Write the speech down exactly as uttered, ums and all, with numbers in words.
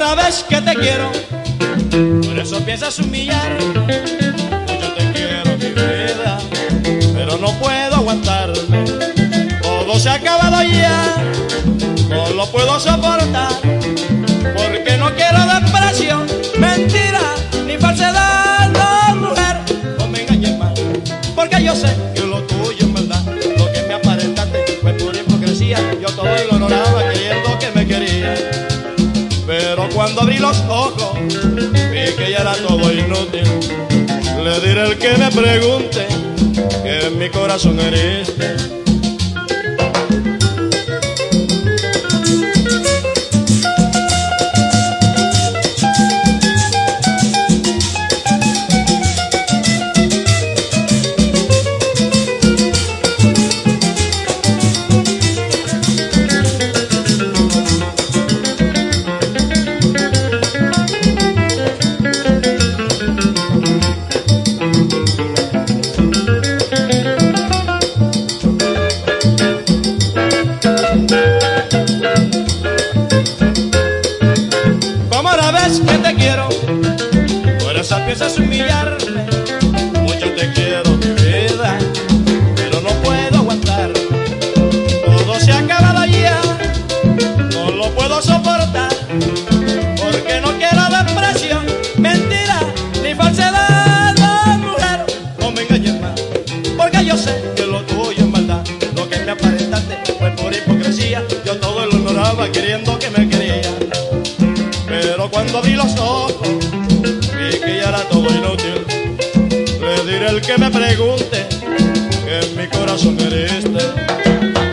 ahora ves que te quiero, por eso piensas humillarme. Yo te quiero, mi vida, pero no puedo aguantarme. Todo se ha acabado ya, no lo puedo soportar, porque no quiero desprecio, mentira ni falsedad. No, mujer, no me engañes más, porque yo sé que lo tuyo es verdad. Lo que me aparentaste fue pura hipocresía. Yo todo lo honoraba creyendo que me quería, pero cuando abrí los ojos vi que ya era todo inútil. Le diré al que me pregunte que en mi corazón heriste. Que te quiero, por eso piensas humillarme. Mucho te quiero, mi vida, pero no puedo aguantar. Todo se ha acabado ya, no lo puedo soportar, porque no quiero desprecio, mentira ni falsedad. No, mujer, no me engañes más, porque yo sé que lo tuyo es maldad. Lo que me aparentaste fue por hipocresía. Yo todo lo honoraba queriendo que me quería, pero cuando abrí los ojos vi que ya era todo inútil. Le diré al que me pregunte que en mi corazón heriste.